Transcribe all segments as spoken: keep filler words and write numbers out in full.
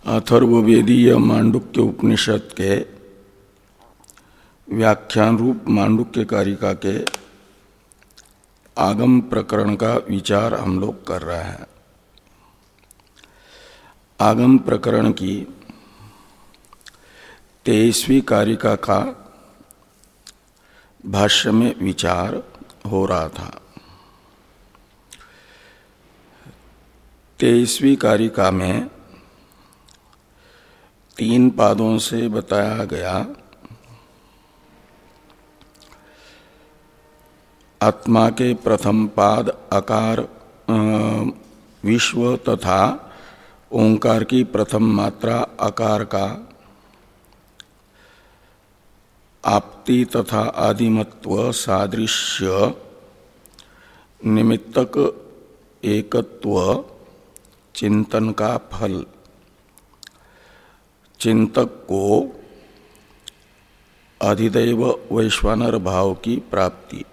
अथर्ववेदीय मांडुक्य उपनिषद के व्याख्यान रूप मांडुक्य कारिका के आगम प्रकरण का विचार हम लोग कर रहे हैं। आगम प्रकरण की तेईसवीं कारिका का भाष्य में विचार हो रहा था। तेईसवीं कारिका में तीन पादों से बताया गया आत्मा के प्रथम पाद आकार विश्व तथा ओंकार की प्रथम मात्रा आकार का आपति तथा आदिमत्व सादृश्य निमित्तक एकत्व चिंतन का फल, चिंतक को अधिदैव वैश्वानर भाव की प्राप्ति।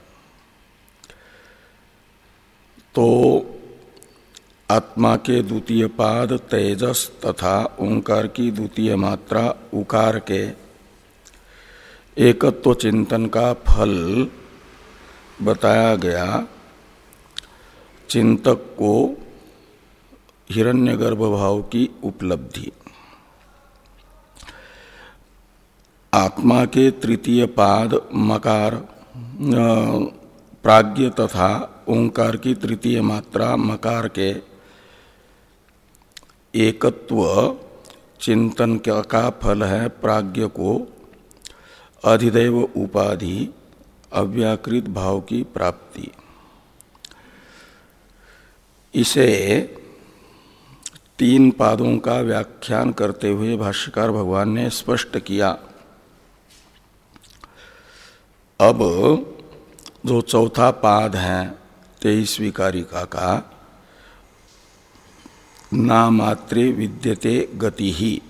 तो आत्मा के द्वितीय पाद तेजस तथा ओंकार की द्वितीय मात्रा उकार के एकत्व चिंतन का फल बताया गया। चिंतक को हिरण्यगर्भ भाव की उपलब्धि। आत्मा के तृतीय पाद मकार प्राज्ञ तथा ओंकार की तृतीय मात्रा मकार के एकत्व चिंतन का फल है प्राज्ञ को अधिदैव उपाधि अव्याकृत भाव की प्राप्ति। इसे तीन पादों का व्याख्यान करते हुए भाष्यकार भगवान ने स्पष्ट किया। अब जो चौथा पाद है तेईसवीं कारिका का, ना मात्रे विद्यते गति ही,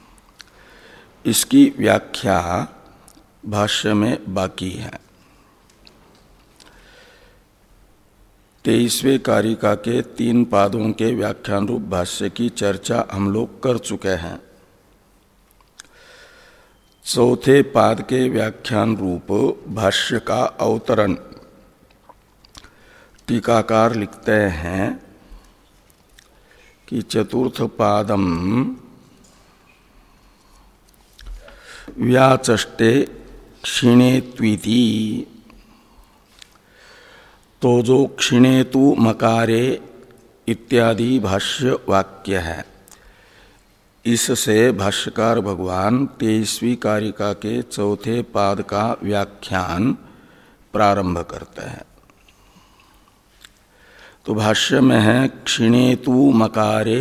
इसकी व्याख्या भाष्य में बाकी है। तेईसवें कारिका के तीन पादों के व्याख्यान रूप भाष्य की चर्चा हम लोग कर चुके हैं। चौथे पाद के व्याख्यान रूप भाष्य का अवतरण टीकाकार लिखते हैं कि चतुर्थ पादम व्याचष्टे क्षीणेत्विति। तो जो क्षीणेतु मकारे इत्यादि भाष्य वाक्य है, इससे भाष्यकार भगवान तेईसवीं कारिका के चौथे पाद का व्याख्यान प्रारंभ करते हैं। तो भाष्य में है क्षीणेतु मकारे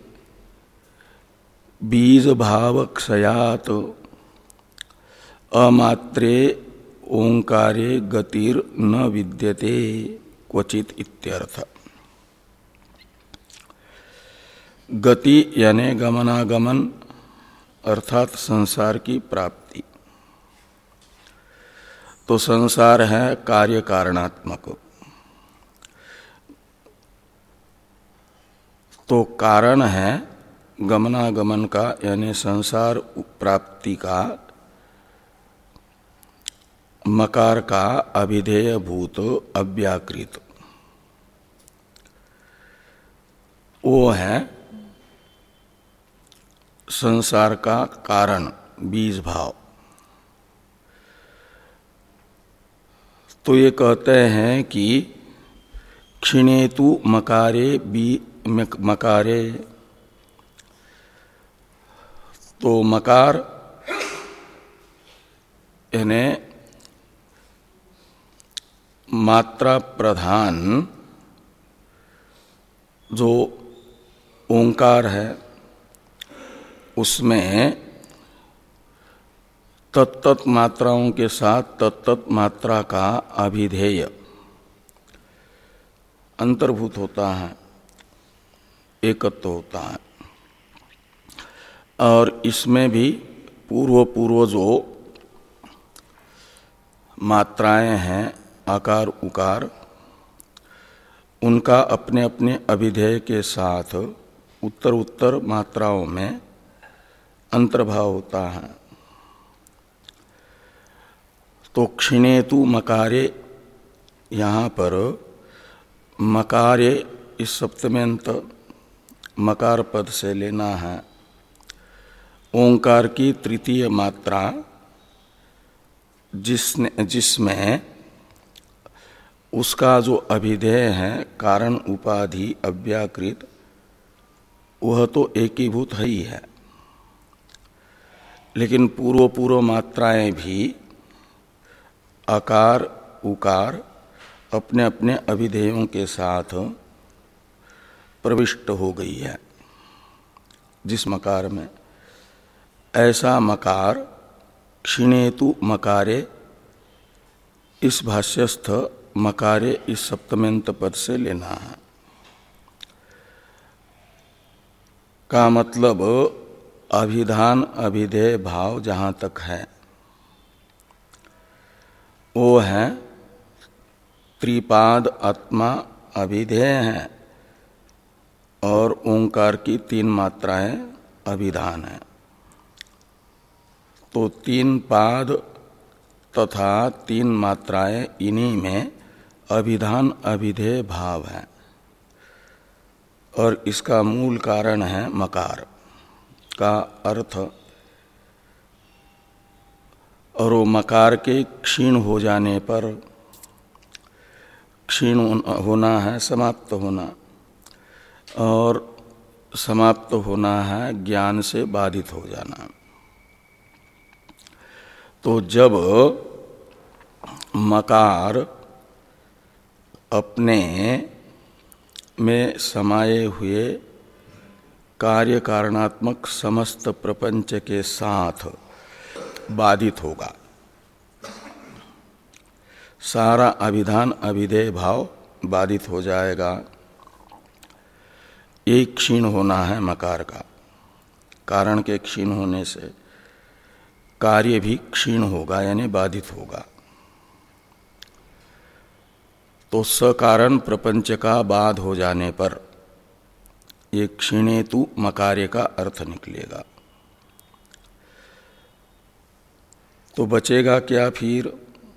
बीज भाव क्षयात अमात्रे ओंकारे गतिर न विद्यते क्वचित इत्यर्थ। गति यानी गमनागमन अर्थात संसार की प्राप्ति। तो संसार है कार्य कारणात्मक। तो कारण है गमनागमन का यानी संसार प्राप्ति का मकार का अभिधेय भूत अव्याकृत, वो है संसार का कारण बीज भाव। तो ये कहते हैं कि क्षीणेतु मकारे बी मकारे। तो मकार यानी मात्रा प्रधान जो ओंकार है, उसमें तत्तत् मात्राओं के साथ तत्तत् मात्रा का अभिधेय अंतर्भूत होता है, एकत्व होता है। और इसमें भी पूर्व पूर्व जो मात्राएं हैं आकार उकार, उनका अपने अपने अभिधेय के साथ उत्तर उत्तर मात्राओं में अंतर्भाव होता है। तो क्षिणेतु मकारे, यहाँ पर मकारे इस सप्तम्यंत मकार पद से लेना है ओंकार की तृतीय मात्रा, जिसने जिसमें उसका जो अभिधेय है कारण उपाधि अव्याकृत, वह तो एकीभूत है ही है, लेकिन पूर्व पूर्व मात्राएं भी आकार उकार अपने अपने अभिधेयों के साथ प्रविष्ट हो गई है जिस मकार में। ऐसा मकार क्षिणेतु मकारे, इस भाष्यस्थ मकारे इस सप्तम्यंत पद से लेना है। का मतलब अभिधान अभिधेय भाव जहाँ तक है वो है त्रिपाद आत्मा अभिधेय है और ओंकार की तीन मात्राएं अभिधान है। तो तीन पाद तथा तीन मात्राएं इन्हीं में अभिधान अभिधेय भाव है और इसका मूल कारण है मकार का अर्थ। और वो मकार के क्षीण हो जाने पर, क्षीण होना है समाप्त होना, और समाप्त होना है ज्ञान से बाधित हो जाना। तो जब मकार अपने में समाये हुए कार्य कारणात्मक समस्त प्रपंच के साथ बाधित होगा, सारा अभिधान अभिधेय भाव बाधित हो जाएगा। एक क्षीण होना है मकार का, कारण के क्षीण होने से कार्य भी क्षीण होगा यानी बाधित होगा। तो सकारण प्रपंच का बाध हो जाने पर ये क्षीणेतु मकार्य का अर्थ निकलेगा। तो बचेगा क्या फिर?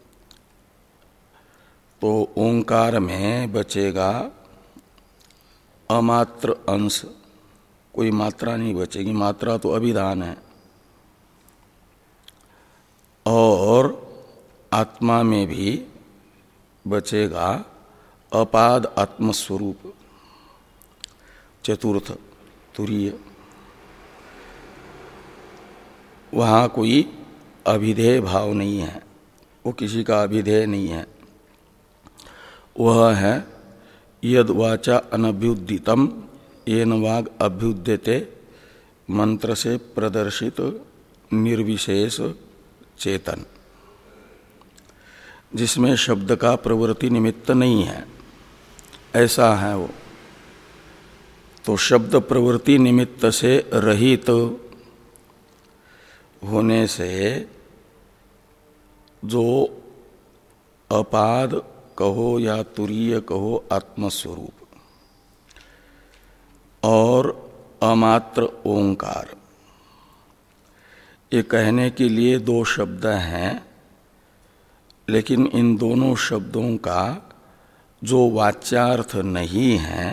तो ओंकार में बचेगा अमात्र अंश, कोई मात्रा नहीं बचेगी, मात्रा तो अभिधान है। और आत्मा में भी बचेगा अपाद आत्मस्वरूप, चतुर्थ तुरीय। वहाँ कोई अभिधेय भाव नहीं है, वो किसी का अभिधेय नहीं है। वह है यद वाचा अनभ्युदितम येन वाग अभ्युद्यते, मंत्र से प्रदर्शित निर्विशेष चेतन, जिसमें शब्द का प्रवृत्ति निमित्त नहीं है, ऐसा है वो। तो शब्द प्रवृत्ति निमित्त से रहित तो होने से जो अपाद कहो या तुरीय कहो आत्मस्वरूप और अमात्र ओंकार, ये कहने के लिए दो शब्द हैं, लेकिन इन दोनों शब्दों का जो वाच्यार्थ नहीं है,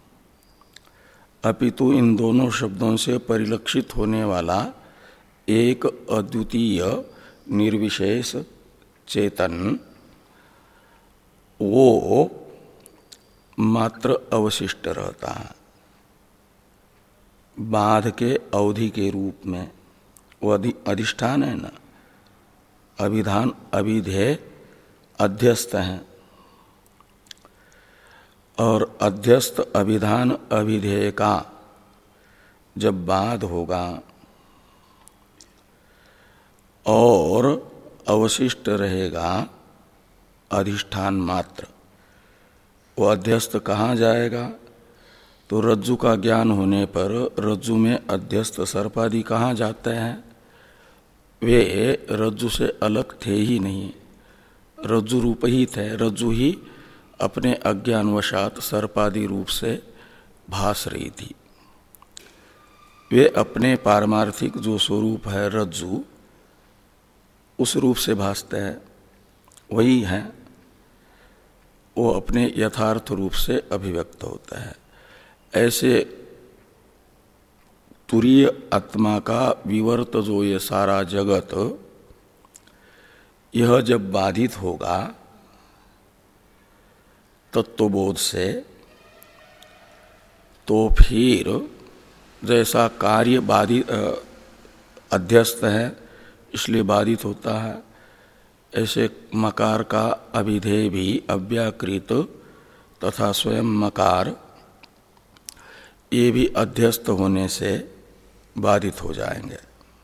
अपितु इन दोनों शब्दों से परिलक्षित होने वाला एक अद्वितीय निर्विशेष चेतन, वो मात्र अवशिष्ट रहता है बाध के अवधि के रूप में। वो अधिष्ठान है ना, अभिधान अभिधेय अध्यस्त है, और अध्यस्त अभिधान अभिधेय का जब बाध होगा और अवशिष्ट रहेगा अधिष्ठान मात्र, वो अध्यस्त कहाँ जाएगा? तो रज्जु का ज्ञान होने पर रज्जु में अध्यस्त सर्पादि कहाँ जाते हैं? वे रज्जु से अलग थे ही नहीं, रज्जु रूप ही थे। रज्जु ही अपने अज्ञानवशात सर्पादि रूप से भास रही थी। वे अपने पारमार्थिक जो स्वरूप है रज्जु, उस रूप से भासते हैं, वही है, वो अपने यथार्थ रूप से अभिव्यक्त होता है। ऐसे तुरीय आत्मा का विवर्त जो ये सारा जगत, यह जब बाधित होगा तत्वबोध से, तो फिर जैसा कार्य बाधित अध्यस्त है इसलिए बाधित होता है, ऐसे मकार का अभिधेय भी अव्याकृत तथा स्वयं मकार ये भी अध्यस्त होने से बाधित हो जाएंगे।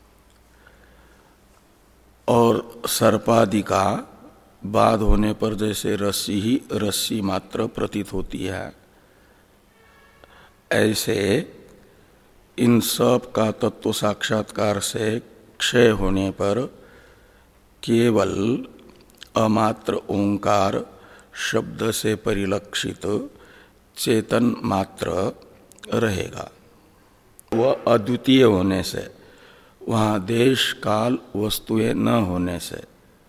और सर्पादि का बाध होने पर जैसे रस्सी ही रस्सी मात्र प्रतीत होती है, ऐसे इन सब का तत्व साक्षात्कार से क्षय होने पर केवल अमात्र ओंकार शब्द से परिलक्षित चेतन मात्र रहेगा। वह अद्वितीय होने से, वहाँ देश काल वस्तुएं न होने से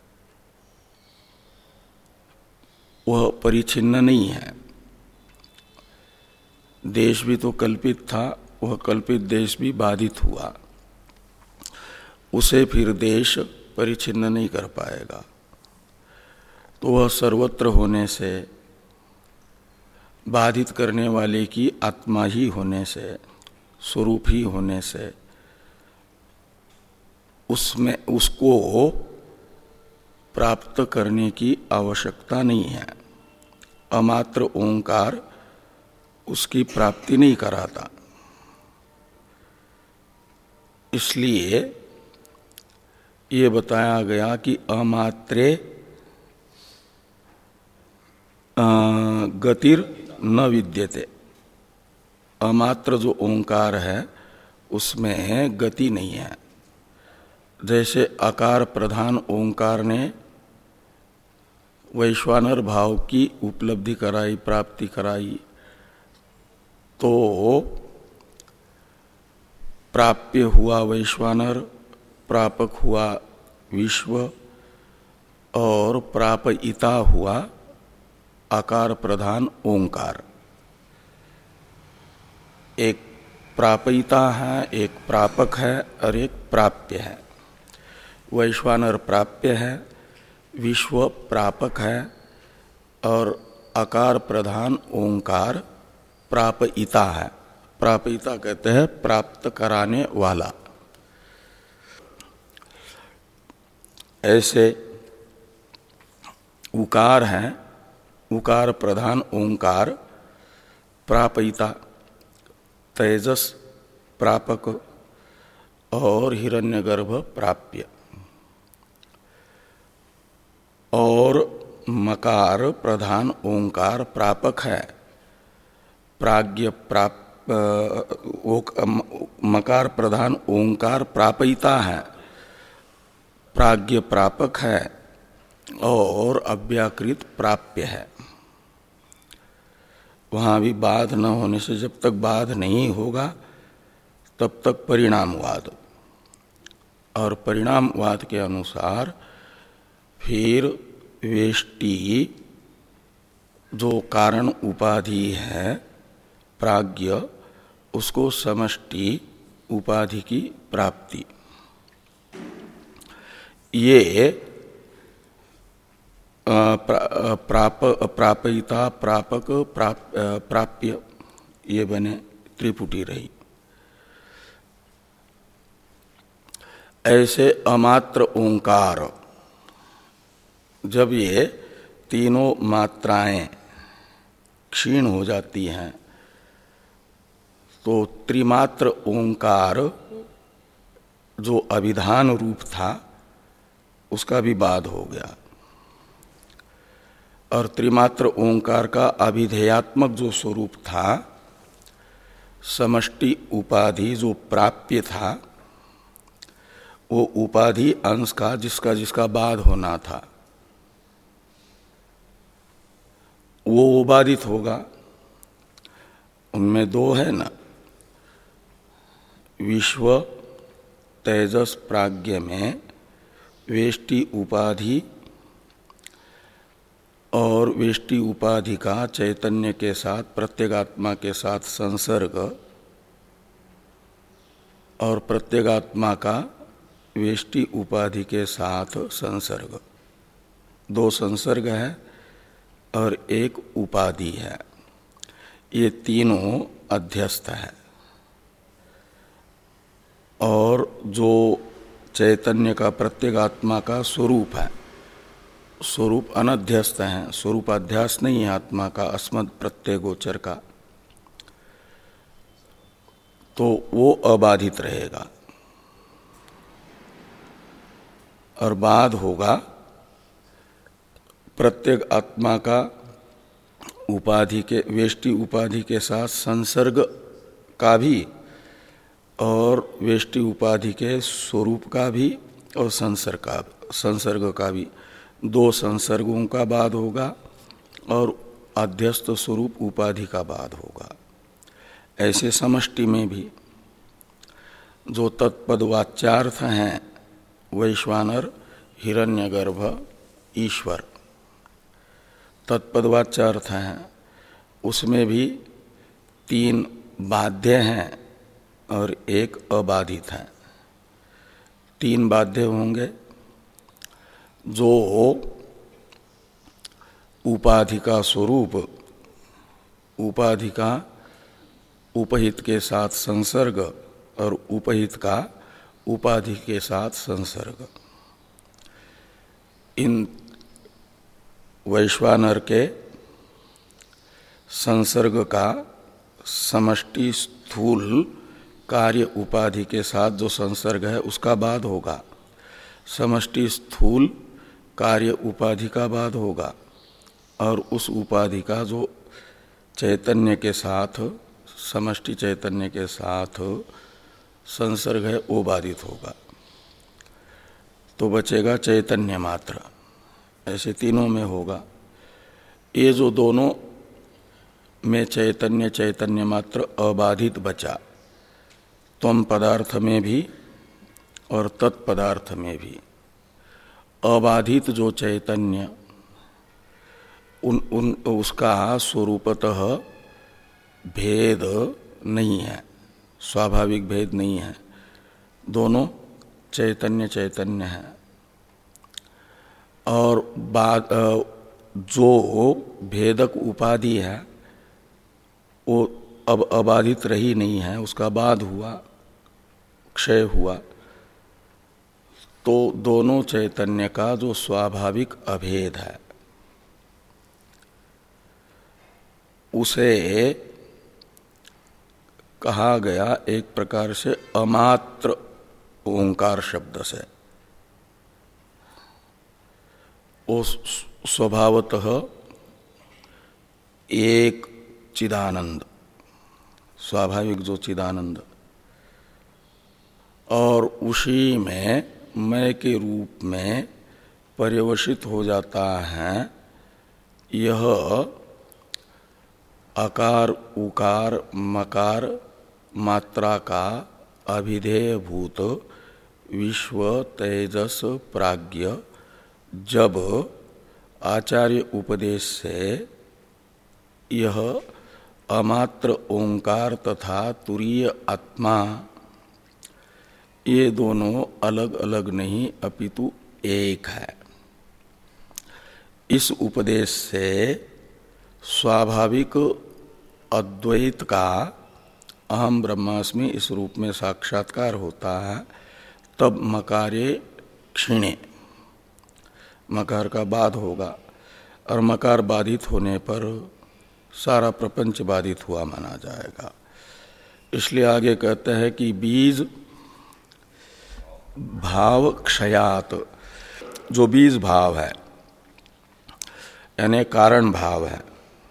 वह परिच्छिन्न नहीं है। देश भी तो कल्पित था, वह कल्पित देश भी बाधित हुआ, उसे फिर देश परिच्छिन्न नहीं कर पाएगा। तो वह सर्वत्र होने से, बाधित करने वाले की आत्मा ही होने से, स्वरूप ही होने से, उसमें उसको प्राप्त करने की आवश्यकता नहीं है। अमात्र ओंकार उसकी प्राप्ति नहीं कराता। इसलिए ये बताया गया कि अमात्रे गतिर न विद्यते। अमात्र जो ओंकार है उसमें गति नहीं है। जैसे आकार प्रधान ओंकार ने वैश्वानर भाव की उपलब्धि कराई, प्राप्ति कराई, तो प्राप्य हुआ वैश्वानर, प्रापक हुआ विश्व और प्रापयिता हुआ आकार प्रधान ओंकार। एक प्रापयिता है, एक प्रापक है और एक प्राप्य है। वैश्वानर प्राप्य है, विश्व प्रापक है और आकार प्रधान ओंकार प्रापयिता है। प्रापयिता कहते हैं प्राप्त कराने वाला। ऐसे उकार है, उकार प्रधान ओंकार प्रापयिता, तेजस प्रापक और हिरण्यगर्भ प्राप्य। और मकार प्रधान ओंकार प्रापक है, प्राज्ञ प्राप मकार प्रधान ओंकार प्रापयिता है, प्राज्ञ प्रापक है और अव्याकृत प्राप्य है। वहाँ भी बाध न होने से, जब तक बाध नहीं होगा तब तक परिणामवाद, और परिणामवाद के अनुसार फिर वेष्टि जो कारण उपाधि है प्राज्ञ, उसको समष्टि उपाधि की प्राप्ति। ये प्राप प्रापयिता प्रापक प्राप, प्राप्य ये बने त्रिपुटी रही। ऐसे अमात्र ओंकार, जब ये तीनों मात्राएं क्षीण हो जाती हैं तो त्रिमात्र ओंकार जो अभिधान रूप था उसका भी बाध हो गया, और त्रिमात्र ओंकार का अभिधेयात्मक जो स्वरूप था, समष्टि उपाधि जो प्राप्य था, वो उपाधि अंश का जिसका जिसका बाध होना था वो बाधित होगा। उनमें दो है ना, विश्व तेजस प्राज्ञ में वेष्टि उपाधि और वेष्टि उपाधि का चैतन्य के साथ प्रत्यगात्मा के साथ संसर्ग और प्रत्यगात्मा का वेष्टि उपाधि के साथ संसर्ग, दो संसर्ग है और एक उपाधि है, ये तीनों अध्यस्त है। और जो चैतन्य का प्रत्यगात्मा का स्वरूप है, स्वरूप अनध्यस्त है, स्वरूप अध्यास नहीं है आत्मा का अस्मद प्रत्यय गोचर का, तो वो अबाधित रहेगा। और बाद होगा प्रत्येक आत्मा का उपाधि के वेष्टि उपाधि के साथ संसर्ग का भी और वेष्टि उपाधि के स्वरूप का भी और संसर्ग का संसर्ग का भी, दो संसर्गों का बाद होगा और अध्यस्त स्वरूप उपाधि का बाद होगा। ऐसे समष्टि में भी जो तत्पद वाच्यार्थ हैं वैश्वानर, हिरण्यगर्भ, ईश्वर, तत्पद वाच्यार्थ हैं, उसमें भी तीन बाध्य हैं और एक अबाधित है। तीन बाध्य होंगे, जो उपाधि का स्वरूप, उपाधि का उपहित के साथ संसर्ग और उपहित का उपाधि के साथ संसर्ग, इन वैश्वानर के संसर्ग का समष्टि स्थूल कार्य उपाधि के साथ जो संसर्ग है उसका बाद होगा, समष्टि स्थूल कार्य उपाधि का बाद होगा, और उस उपाधि का जो चैतन्य के साथ समष्टि चैतन्य के साथ संसर्ग है वो बाधित होगा, तो बचेगा चैतन्य मात्र। ऐसे तीनों में होगा। ये जो दोनों में चैतन्य चैतन्य मात्र अबाधित बचा, त्वम पदार्थ में भी और तत्पदार्थ में भी अबाधित जो चैतन्य, उन उन उसका स्वरूपतः भेद नहीं है, स्वाभाविक भेद नहीं है, दोनों चैतन्य चैतन्य है। और बाद जो भेदक उपाधि है वो अब अबाधित रही नहीं है, उसका बाद हुआ, क्षय हुआ, तो दोनों चैतन्य का जो स्वाभाविक अभेद है उसे कहा गया एक प्रकार से अमात्र ओंकार शब्द से। वो स्वभावतः एक चिदानंद, स्वाभाविक जो चिदानंद, और उसी में मैं के रूप में पर्यवसित हो जाता है यह अकार उकार मकार मात्रा का अभिधेय भूत विश्व तेजस प्राज्ञ, जब आचार्य उपदेश से यह अमात्र ओंकार तथा तुरीय आत्मा ये दोनों अलग अलग नहीं अपितु एक है, इस उपदेश से स्वाभाविक अद्वैत का अहम ब्रह्मास्मि इस रूप में साक्षात्कार होता है। तब मकारे क्षीणे, मकार का बाध होगा, और मकार बाधित होने पर सारा प्रपंच बाधित हुआ माना जाएगा। इसलिए आगे कहते हैं कि बीज भाव क्षयात, जो बीज भाव है यानी कारण भाव है,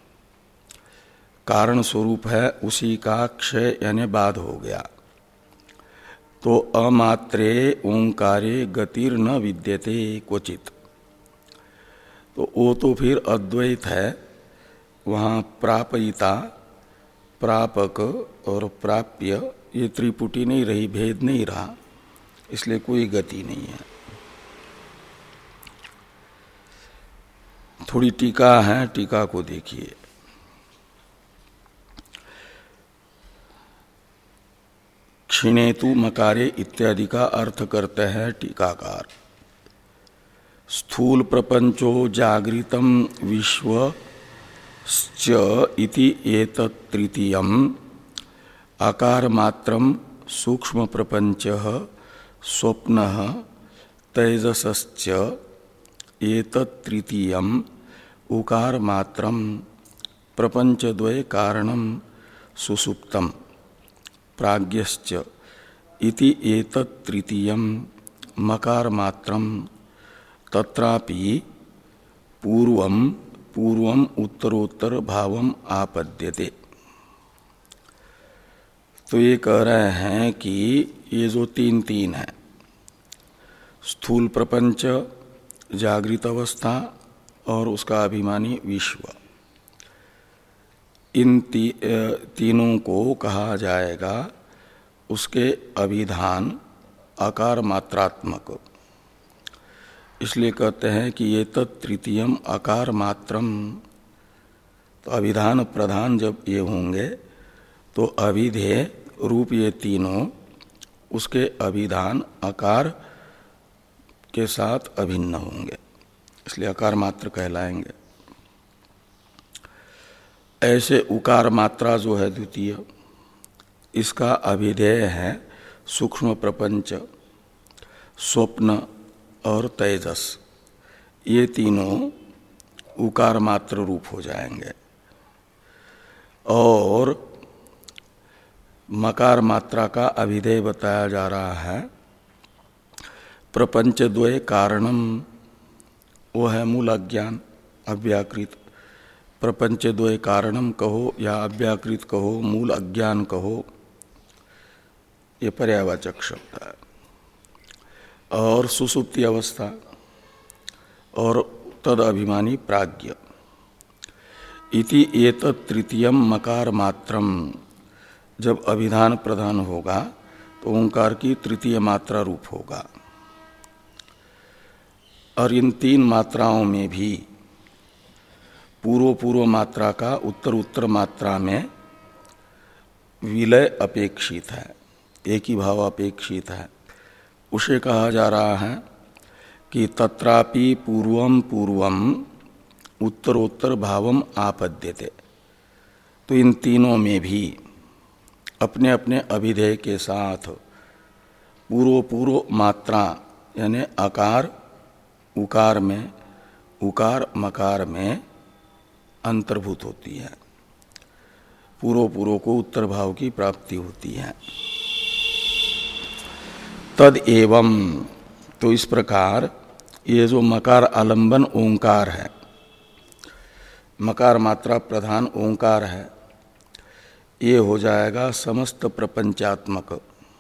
कारण स्वरूप है, उसी का क्षय यानी बाध हो गया। तो अमात्रे ओंकारे गतिर न विद्यते क्वचित, तो वो तो फिर अद्वैत है, वहाँ प्रापयिता प्रापक और प्राप्य ये त्रिपुटी नहीं रही, भेद नहीं रहा, इसलिए कोई गति नहीं है। थोड़ी टीका है, टीका को देखिए। क्षीणेतु मकारे इत्यादि का अर्थ करते हैं टीकाकार। स्थूल प्रपंचो जागृतम विश्व इति एतत् तृतीयम् आकार मात्रम सूक्ष्म प्रपंच स्वप्नः तैजसश्च एतत् तृतीयम् उकार मात्रम प्रपंचद्वय कारणम सुसुप्तम प्राज्ञश्च इति एतत् तृतीयम् मकार मात्रम तत्रापि पूर्वम पूर्वम उत्तरोत्तर भावम आपद्यते। तो ये कह रहे हैं कि ये जो तीन तीन है, स्थूल प्रपंच, जागृत अवस्था और उसका अभिमानी विश्व, इन ती, तीनों को कहा जाएगा उसके अभिधान आकार मात्रात्मक। इसलिए कहते हैं कि ये तृतीयम आकार मात्रम। तो अभिधान प्रधान जब ये होंगे तो अभिधेय रूप ये तीनों उसके अभिधान आकार के साथ अभिन्न होंगे, इसलिए आकार मात्र कहलाएंगे। ऐसे उकार मात्रा जो है द्वितीय, इसका अभिधेय है सूक्ष्म प्रपंच, स्वप्न और तेजस। ये तीनों उकार मात्र रूप हो जाएंगे। और मकार मात्रा का अभिधेय बताया जा रहा है प्रपंच द्वय कारणम, वो है मूल अज्ञान अव्याकृत। प्रपंच द्वय कारणम कहो या अव्याकृत कहो, मूल अज्ञान कहो, ये पर्यायवाचक शब्द है। और सुसुप्ति अवस्था और तद अभिमानी प्राज्ञ। इति एतत् तृतीयम मकार मात्रम, जब अभिधान प्रधान होगा तो ओंकार की तृतीय मात्रा रूप होगा। और इन तीन मात्राओं में भी पूर्व पूर्व मात्रा का उत्तर उत्तर मात्रा में विलय अपेक्षित है, एक ही भाव अपेक्षित है। उसे कहा जा रहा है कि तत्रापि पूर्वम पूर्वम उत्तरोत्तर भावम आपद्यते। तो इन तीनों में भी अपने अपने अभिधेय के साथ पूर्व पूर्व मात्रा यानी आकार उकार में, उकार मकार में अंतर्भूत होती है, पूर्व पूर्व को उत्तर भाव की प्राप्ति होती है। तद एवं, तो इस प्रकार ये जो मकार आलंबन ओंकार है, मकार मात्रा प्रधान ओंकार है, ये हो जाएगा समस्त प्रपंचात्मक।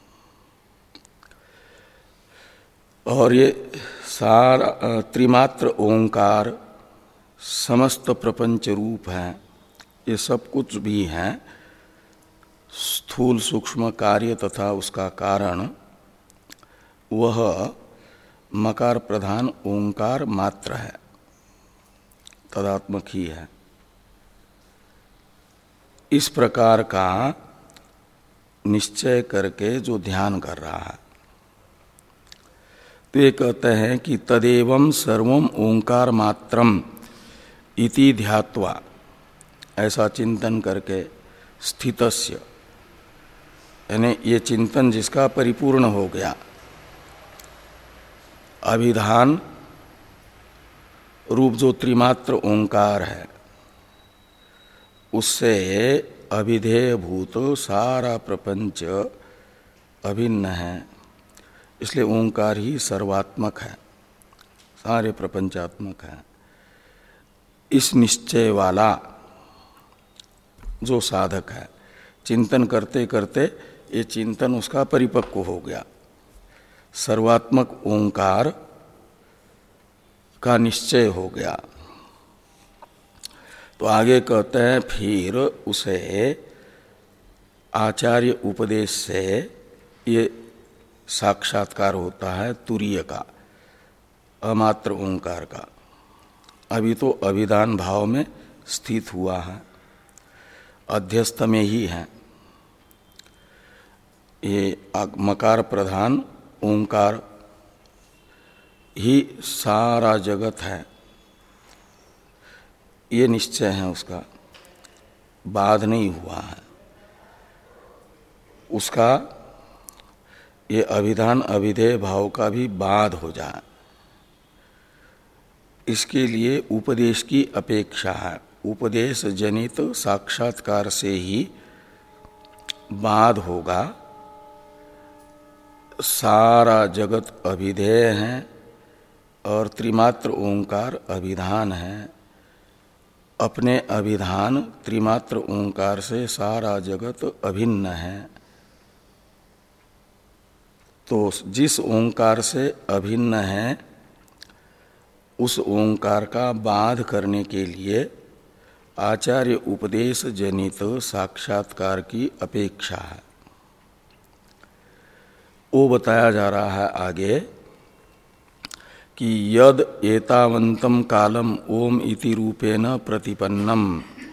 और ये सारा त्रिमात्र ओंकार समस्त प्रपंच रूप है। ये सब कुछ भी है स्थूल सूक्ष्म कार्य तथा उसका कारण, वह मकार प्रधान ओंकार मात्र है, तदात्मक ही है। इस प्रकार का निश्चय करके जो ध्यान कर रहा है, तो ये कहते हैं कि तदेवं सर्वम ओंकार मात्रम इति ध्यात्वा, ऐसा चिंतन करके स्थितस्य, यानी ये चिंतन जिसका परिपूर्ण हो गया, अभिधान रूप जो त्रिमात्र ओंकार है, उससे अभिधेय भूत सारा प्रपंच अभिन्न है। इसलिए ओंकार ही सर्वात्मक है, सारे प्रपंचात्मक है। इस निश्चय वाला जो साधक है, चिंतन करते करते ये चिंतन उसका परिपक्व हो गया, सर्वात्मक ओंकार का निश्चय हो गया। तो आगे कहते हैं फिर उसे आचार्य उपदेश से ये साक्षात्कार होता है तुरीय का, अमात्र ओंकार का। अभी तो अभिधान भाव में स्थित हुआ है, अध्यस्त में ही है। ये मकार प्रधान ओंकार ही सारा जगत है, ये निश्चय है उसका, बाध नहीं हुआ है उसका। ये अभिधान अभिधेय भाव का भी बाध हो जाए, इसके लिए उपदेश की अपेक्षा है। उपदेश जनित साक्षात्कार से ही बाध होगा। सारा जगत अभिधेय है और त्रिमात्र ओंकार अभिधान है। अपने अभिधान त्रिमात्र ओंकार से सारा जगत अभिन्न है। तो जिस ओंकार से अभिन्न है उस ओंकार का बाध करने के लिए आचार्य उपदेश जनित साक्षात्कार की अपेक्षा है। वो बताया जा रहा है आगे कि यद एतावंतम कालम ओम इति रूपेण प्रतिपन्नम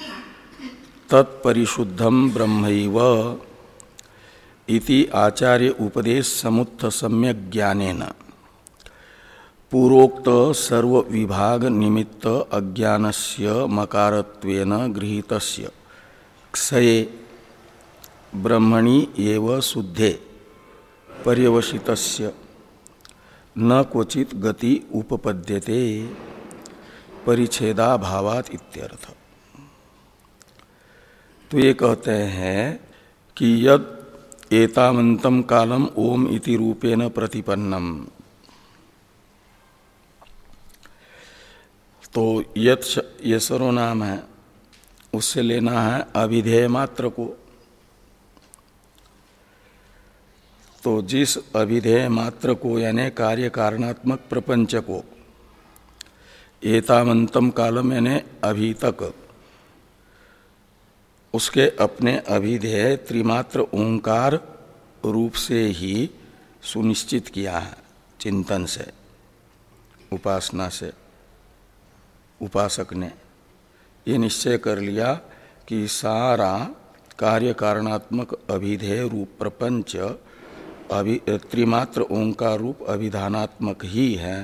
तत्परिशुद्धम ब्रह्मैव इति आचार्य उपदेश समुत्थ सम्यक ज्ञानेन पूर्वोक्त सर्व विभाग निमित्त अज्ञानस्य मकारत्वेन गृहीतस्य क्षये ब्रह्मणि एव शुद्धे पर्यवसितस्य न क्वचित गति उपपद्यते परिच्छेदा भावात इत्यर्थ। तो ये कहते हैं कि यद एतावंतम कालम ओम इति रूपेण प्रतिपन्नम, तो यत ये सर्वनाम है, उससे लेना है अभिधेय मात्र को। तो जिस अभिधेय मात्र को यानी कार्य कारणात्मक प्रपंच को एतावंतम कालम यानी अभी तक उसके अपने अभिधेय त्रिमात्र ओंकार रूप से ही सुनिश्चित किया है, चिंतन से, उपासना से। उपासक ने ये निश्चय कर लिया कि सारा कार्य कारणात्मक अभिधेय रूप प्रपंच अभि त्रिमात्र ओंकार रूप अभिधानात्मक ही है।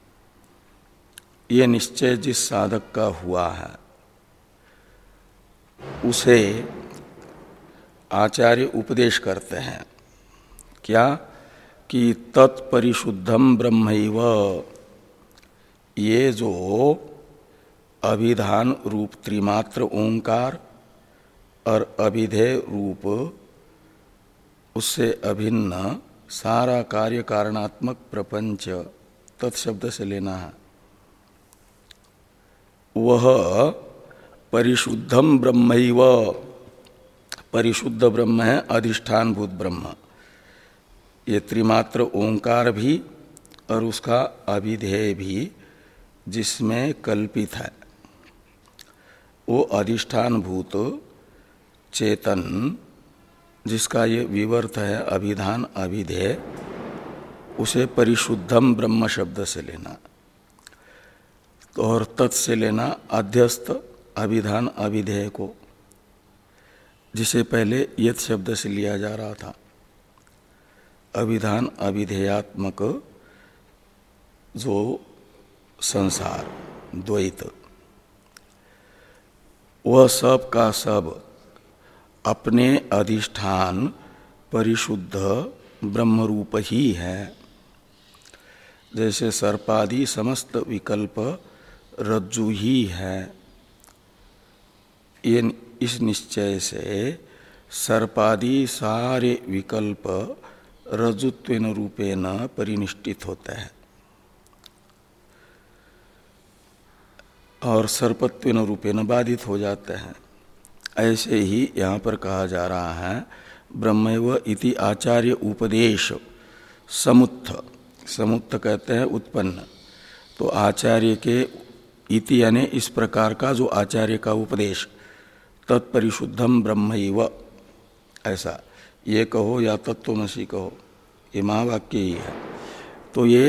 ये निश्चय जिस साधक का हुआ है उसे आचार्य उपदेश करते हैं क्या कि तत्परिशुद्धम ब्रह्मैव, ये जो अभिधान रूप त्रिमात्र ओंकार और अभिधेय रूप उससे अभिन्न सारा कार्य कारणात्मक प्रपंच, तत्शब्द से लेना है, वह परिशुद्धम ब्रह्मैव, परिशुद्ध ब्रह्म है अधिष्ठानभूत ब्रह्म। ये त्रिमात्र ओंकार भी और उसका अभिधेय भी जिसमें कल्पित है, वो अधिष्ठानभूत चेतन जिसका ये विवर्त है अभिधान अभिधेय, उसे परिशुद्धम ब्रह्म शब्द से लेना। तो और तत् से लेना अध्यस्त अभिधान अभिधेय को, जिसे पहले यत शब्द से लिया जा रहा था। अभिधान अभिधेयात्मक जो संसार द्वैत, वह सब का सब अपने अधिष्ठान परिशुद्ध ब्रह्मरूप ही है। जैसे सर्पादि समस्त विकल्प रज्जु ही है, ये इस निश्चय से सर्पादि सारे विकल्प रज्जुत्वेन रूपेण परिनिष्ठित होते हैं और सर्पत्वेन रूपेण बाधित हो जाते हैं। ऐसे ही यहाँ पर कहा जा रहा है ब्रह्मैव इति आचार्य उपदेश समुत्थ, समुत्थ कहते हैं उत्पन्न। तो आचार्य के इति यानी इस प्रकार का जो आचार्य का उपदेश, तत्परिशुद्धम ब्रह्मैव ऐसा ये कहो या तत्त्वमसि कहो, ये महावाक्य ही है। तो ये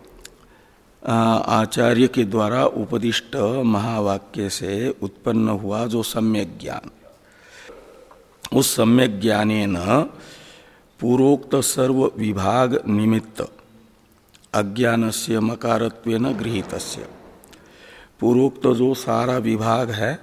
आचार्य के द्वारा उपदिष्ट महावाक्य से उत्पन्न हुआ जो सम्यक ज्ञान, उस सम्यक ज्ञानेन पूर्वोक्त सर्व विभाग निमित्त अज्ञानस्य मकारत्वेन गृहीतस्य, पूर्वोक्त जो सारा विभाग है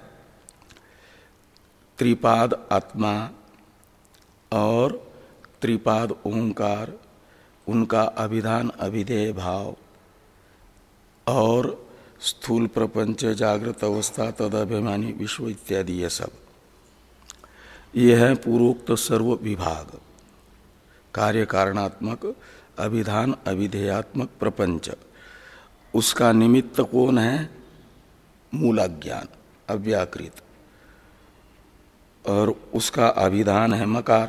त्रिपाद आत्मा और त्रिपाद ओंकार, उनका अभिधान अभिधेय भाव और स्थूल प्रपंच जागृत अवस्था तदभिमानी विश्व इत्यादि ये सब, ये है पूर्वोक्त सर्व विभाग, कार्य कारणात्मक अभिधान अभिधेयात्मक प्रपंच। उसका निमित्त कौन है? मूल अज्ञान अव्याकृत, और उसका अभिधान है मकार।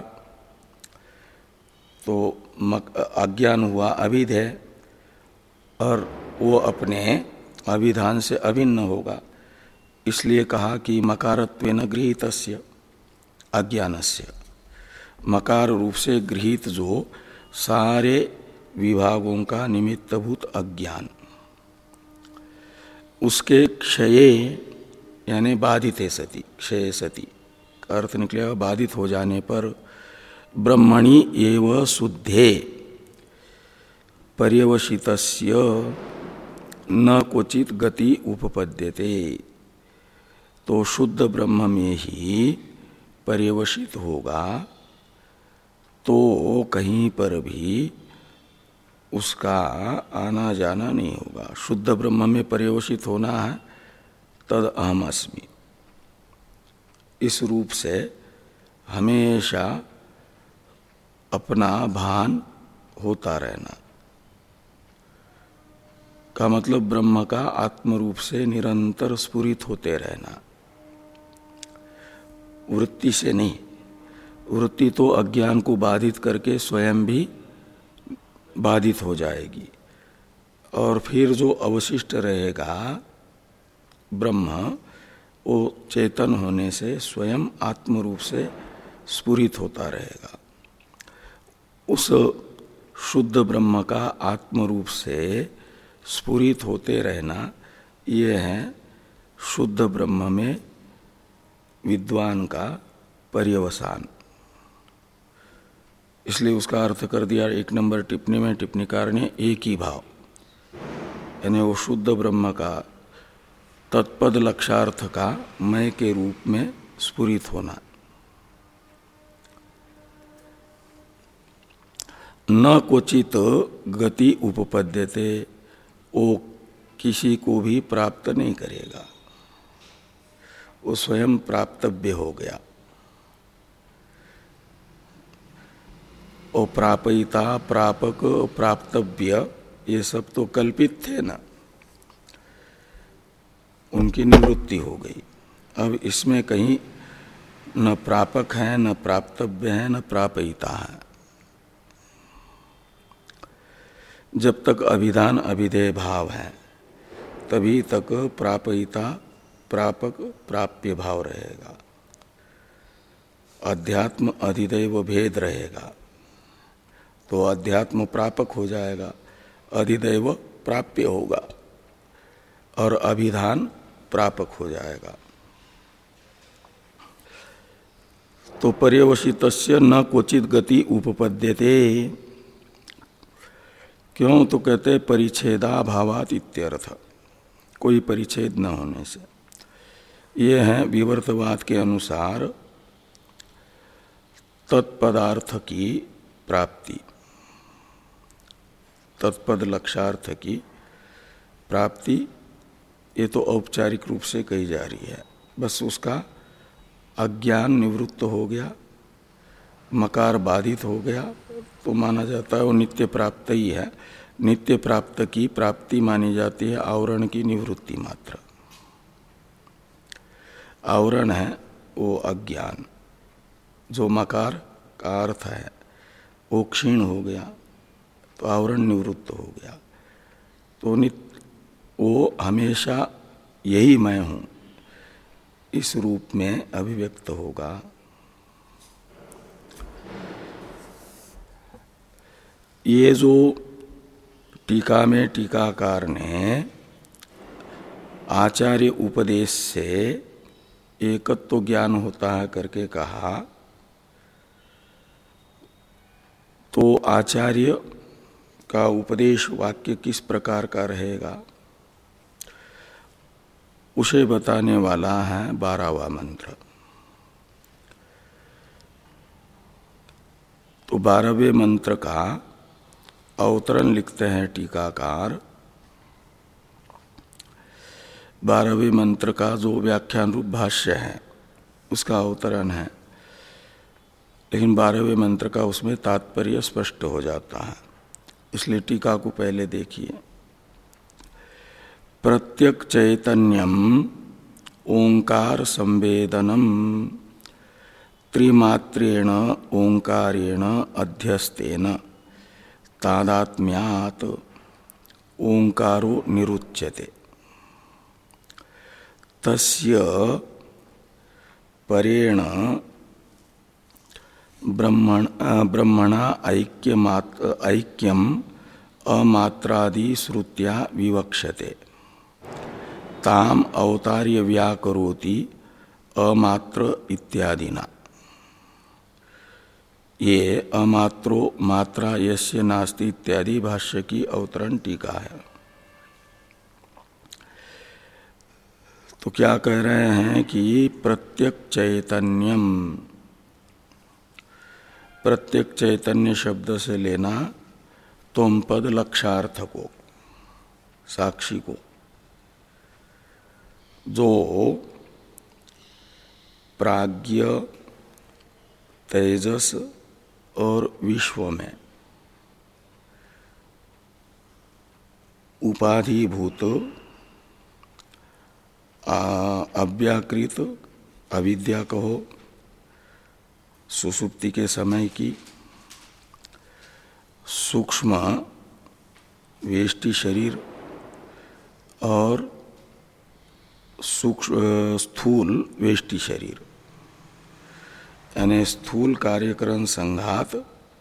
तो मक, अज्ञान हुआ अभिधेय, और वो अपने अभिधान से अभिन्न होगा, इसलिए कहा कि मकारत्वेन गृहीतस्य अज्ञानस्य, मकार रूप से गृहीत जो सारे विभागों का निमित्तभूत अज्ञान, उसके क्षये यानी बाधिते सति, क्षय सति का अर्थ निकलेगा बाधित हो जाने पर, ब्रह्मणि एव शुद्धे पर्यवसितस्य न क्वचित गति उपपद्यते। तो शुद्ध ब्रह्म में ही पर्यवसित होगा तो कहीं पर भी उसका आना जाना नहीं होगा। शुद्ध ब्रह्म में पर्यवसित होना है, तद अहम अस्मि, इस रूप से हमेशा अपना भान होता रहना का मतलब ब्रह्म का आत्म रूप से निरंतर स्फुरित होते रहना, वृत्ति से नहीं। वृत्ति तो अज्ञान को बाधित करके स्वयं भी बाधित हो जाएगी, और फिर जो अवशिष्ट रहेगा ब्रह्म, वो चेतन होने से स्वयं आत्म रूप से स्फुरित होता रहेगा। उस शुद्ध ब्रह्म का आत्म रूप से स्फुरित होते रहना, ये है शुद्ध ब्रह्म में विद्वान का पर्यवसान। इसलिए उसका अर्थ कर दिया एक नंबर टिप्पणी में टिप्पणीकार ने एक ही भाव, यानी वो शुद्ध ब्रह्म का तत्पद लक्षार्थ का मय के रूप में स्फुरित होना। न क्वचित गति उपपद्यते, वो किसी को भी प्राप्त नहीं करेगा, वो स्वयं प्राप्तव्य हो गया। और प्रापयिता, प्रापक, प्राप्तव्य, ये सब तो कल्पित थे ना, उनकी निवृत्ति हो गई। अब इसमें कहीं न प्रापक है, न प्राप्तव्य है, न प्रापयिता है। जब तक अभिधान अभिधेय भाव है तभी तक प्रापयिता, प्रापक, प्राप्य भाव रहेगा, अध्यात्म अधिदैव भेद रहेगा, तो अध्यात्म प्रापक हो जाएगा, अधिदैव प्राप्य होगा, और अभिधान प्रापक हो जाएगा। तो पर्यवसितस्य न क्वचित गति उपपद्यते, क्यों? तो कहते परिच्छेदा भावात इत्यर्थ, कोई परिच्छेद न होने से। ये है विवर्तवाद के अनुसार तत्पदार्थ की प्राप्ति, तत्पद लक्षार्थ की प्राप्ति, ये तो औपचारिक रूप से कही जा रही है। बस उसका अज्ञान निवृत्त हो गया, मकार बाधित हो गया, तो माना जाता है वो नित्य प्राप्त ही है। नित्य प्राप्त की प्राप्ति मानी जाती है आवरण की निवृत्ति मात्र। आवरण है वो अज्ञान, जो मकार का अर्थ है, वो क्षीण हो गया तो आवरण निवृत्त हो गया। तो नित्य वो हमेशा यही मैं हूँ इस रूप में अभिव्यक्त होगा। ये जो टीका में टीकाकार ने आचार्य उपदेश से एकत्व ज्ञान होता है करके कहा, तो आचार्य का उपदेश वाक्य किस प्रकार का रहेगा उसे बताने वाला है बारहवां मंत्र। तो बारहवें मंत्र का अवतरण लिखते हैं टीकाकार। बारहवें मंत्र का जो व्याख्यान रूप भाष्य है उसका अवतरण है, लेकिन बारहवें मंत्र का उसमें तात्पर्य स्पष्ट हो जाता है, इसलिए टीका को पहले देखिए। प्रत्यक चैतन्यम ओंकार संवेदनम त्रिमात्रेण ओंकारेण अध्यस्तेन तादात्म्यात् ओंकारो निरुच्यते। तस्य परेण ब्रह्मण ब्रह्मणा ऐक्यमात् ऐक्यम अमात्रादि श्रुत्या विवक्ष्यते। ताम अवतार्य व्याकरोति अमात्र इत्यादिना। ये अमात्रो मात्रा यस्य नास्ति इत्यादि भाष्य की अवतरण टीका है। तो क्या कह रहे हैं कि प्रत्यक चैतन्यम, प्रत्यक चैतन्य शब्द से लेना तुम पद लक्षार्थ को, साक्षी को, जो प्राज्ञ तेजस और विश्व में उपाधिभूत अव्याकृत अविद्या कहो, सुसुप्ति के समय की सूक्ष्म वेष्टि शरीर और सूक्ष्म स्थूल वेष्टि शरीर, यानी स्थूल कार्यकरण संघात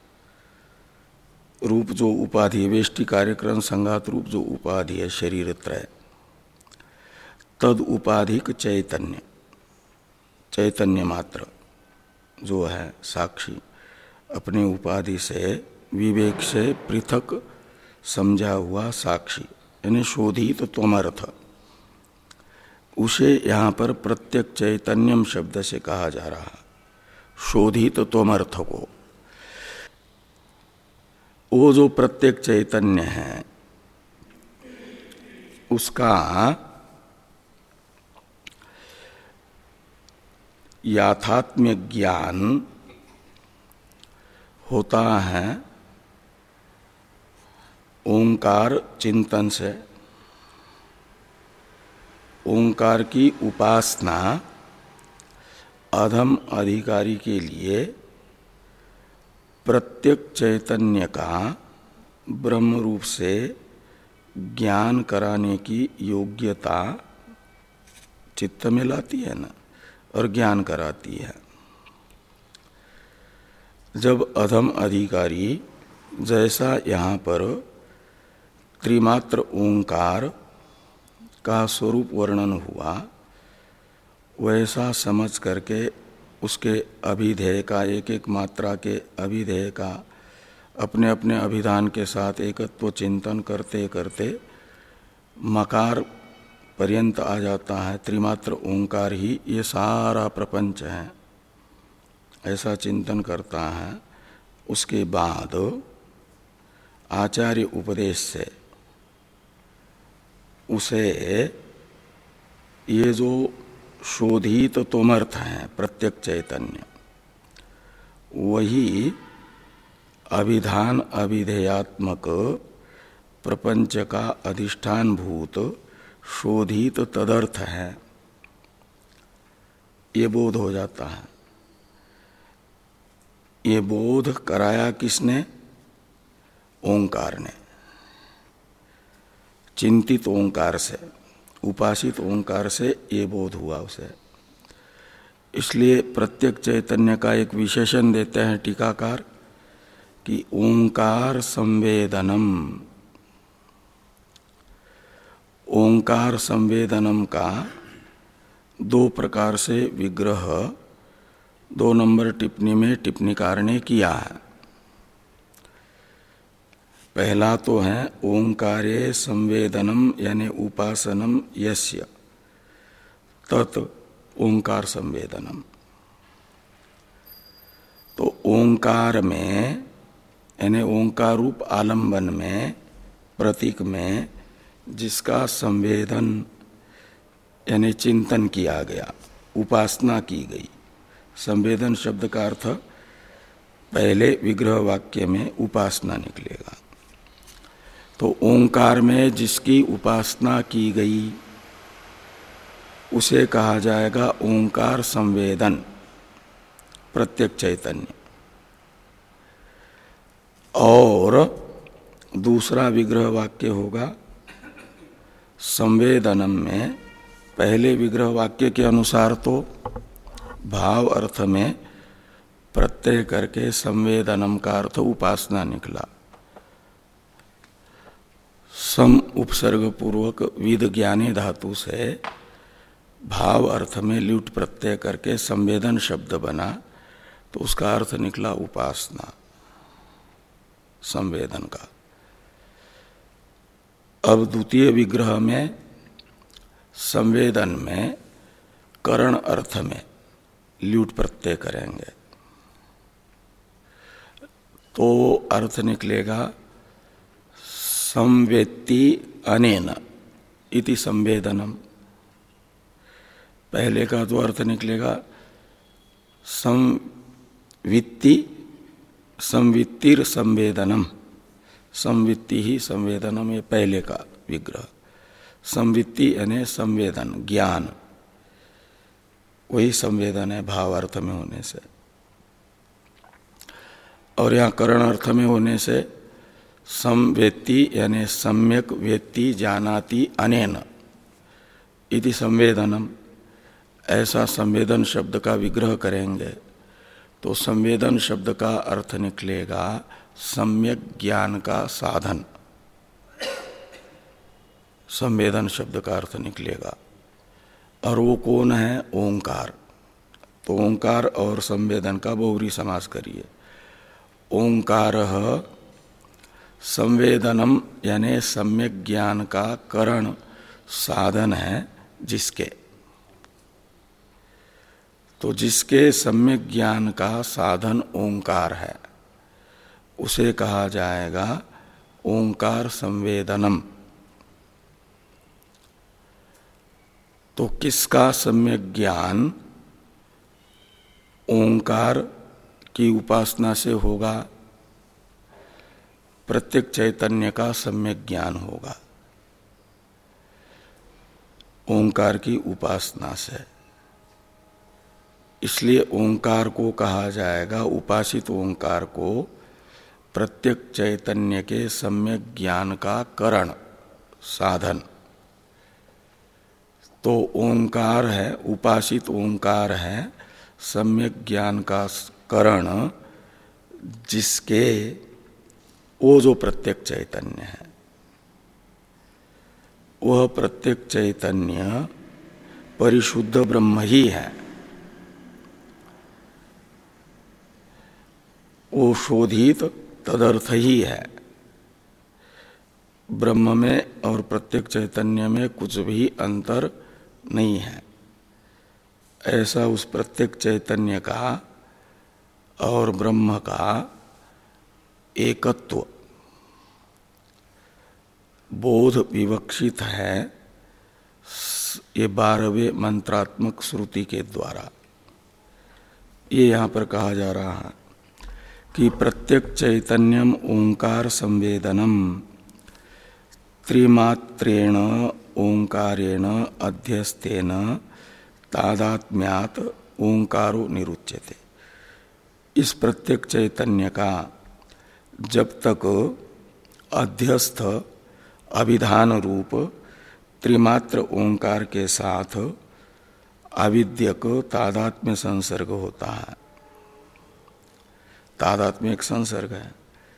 रूप जो उपाधि है, वेष्टि कार्यकरण संघात रूप जो उपाधि है शरीर त्रय, तद उपाधिक चैतन्य, चैतन्य मात्र जो है साक्षी, अपनी उपाधि से विवेक से पृथक समझा हुआ साक्षी, यानी शोधित त्वमर्थ, उसे यहाँ पर प्रत्यक चैतन्यम शब्द से कहा जा रहा है। शोधित त्वमर्थ को, वो जो प्रत्यक चैतन्य है उसका याथात्म्य ज्ञान होता है ओंकार चिंतन से। ओंकार की उपासना अधम अधिकारी के लिए प्रत्यक चैतन्य का ब्रह्म रूप से ज्ञान कराने की योग्यता चित्त में लाती है ना, और ज्ञान कराती है। जब अधम अधिकारी जैसा यहाँ पर त्रिमात्र ओंकार का स्वरूप वर्णन हुआ, वैसा समझ करके उसके अभिधेय का, एक एक मात्रा के अभिधेय का अपने अपने अभिधान के साथ एकत्व चिंतन करते करते मकार पर्यंत आ जाता है। त्रिमात्र ओंकार ही ये सारा प्रपंच है, ऐसा चिंतन करता है। उसके बाद आचार्य उपदेश से उसे ये जो शोधित तोमर्थ है प्रत्यक चैतन्य, वही अभिधान अभिधेयात्मक प्रपंच का अधिष्ठान भूत शोधित तदर्थ है, ये बोध हो जाता है। ये बोध कराया किसने? ओंकार ने, चिंतित ओंकार से, उपासित ओंकार से ये बोध हुआ उसे। इसलिए प्रत्यक चैतन्य का एक विशेषण देते हैं टीकाकार कि ओंकार संवेदनम, ओंकार संवेदनम का दो प्रकार से विग्रह दो नंबर टिप्पणी में टिप्पणीकार ने किया है। पहला तो है ओंकारे संवेदनम यानी उपासनम यस्य तत् ओंकार संवेदनम। तो ओंकार में यानी ओंकार रूप आलंबन में, प्रतीक में जिसका संवेदन यानी चिंतन किया गया, उपासना की गई। संवेदन शब्द का अर्थ पहले विग्रह वाक्य में उपासना निकलेगा। तो ओंकार में जिसकी उपासना की गई उसे कहा जाएगा ओंकार संवेदन, प्रत्यक्ष चैतन्य। और दूसरा विग्रह वाक्य होगा संवेदनम में, पहले विग्रह वाक्य के अनुसार तो भाव अर्थ में प्रत्यय करके संवेदनम का अर्थ उपासना निकला। सम उपसर्ग पूर्वक विद ज्ञानी धातु से भाव अर्थ में ल्युट प्रत्यय करके संवेदन शब्द बना, तो उसका अर्थ निकला उपासना, संवेदन का। अब द्वितीय विग्रह में संवेदन में करण अर्थ में ल्युट प्रत्यय करेंगे तो अर्थ निकलेगा संवेत्ति अनेन इति संवेदनम। पहले का तो अर्थ निकलेगा संवित्ति, संवित्तिर संवेदनम, संवित्ति ही संवेदनम, ये पहले का विग्रह। संवित्ति यानी संवेदन, ज्ञान, वही संवेदन है भाव अर्थ में होने से। और यहाँ करण अर्थ में होने से संवेत्ति यानी सम्यक वेत्ति जानाति अनेन इति संवेदनम, ऐसा संवेदन शब्द का विग्रह करेंगे तो संवेदन शब्द का अर्थ निकलेगा सम्यक ज्ञान का साधन। संवेदन शब्द का अर्थ निकलेगा, और वो कौन है? ओंकार। तो ओंकार और संवेदन का बहुव्रीहि समास करिए। ओंकारः संवेदनम यानी सम्यक ज्ञान का करण साधन है जिसके, तो जिसके सम्यक ज्ञान का साधन ओंकार है उसे कहा जाएगा ओंकार संवेदनम। तो किसका सम्यक ज्ञान ओंकार की उपासना से होगा? प्रत्यक्ष चैतन्य का सम्यक ज्ञान होगा ओंकार की उपासना से। इसलिए ओंकार को कहा जाएगा, उपासित ओंकार को प्रत्यक्ष चैतन्य के सम्यक ज्ञान का करण साधन। तो ओंकार है, उपासित ओंकार है सम्यक ज्ञान का करण, जिसके वो जो प्रत्यक्ष चैतन्य है वह प्रत्यक्ष चैतन्य परिशुद्ध ब्रह्म ही है। वो शोधित तदर्थ ही है। ब्रह्म में और प्रत्यक्ष चैतन्य में कुछ भी अंतर नहीं है। ऐसा उस प्रत्यक्ष चैतन्य का और ब्रह्म का एकत्व बोध विवक्षित है ये बारहवें मंत्रात्मक श्रुति के द्वारा। ये यहाँ पर कहा जा रहा है कि प्रत्यक्ष चैतन्यम ओंकार संवेदनम त्रिमात्रेण ओंकारेण अध्यस्तेन तादात्म्यात् ओंकारो निरुच्यते। इस प्रत्यक्ष चैतन्य का जब तक अध्यस्थ अभिधान रूप त्रिमात्र ओंकार के साथ आविद्यक तादात्म्य संसर्ग होता है। तादात्म्य एक संसर्ग है,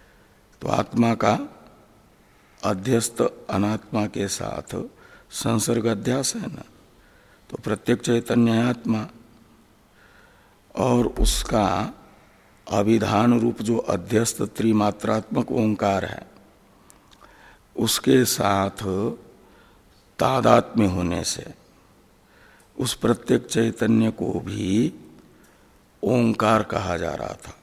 तो आत्मा का अध्यस्त अनात्मा के साथ संसर्ग अध्यास है ना, तो प्रत्येक चैतन्य है आत्मा, और उसका अभिधान रूप जो अध्यस्त त्रिमात्रात्मक ओंकार है उसके साथ तादात्म्य होने से उस प्रत्येक चैतन्य को भी ओंकार कहा जा रहा था।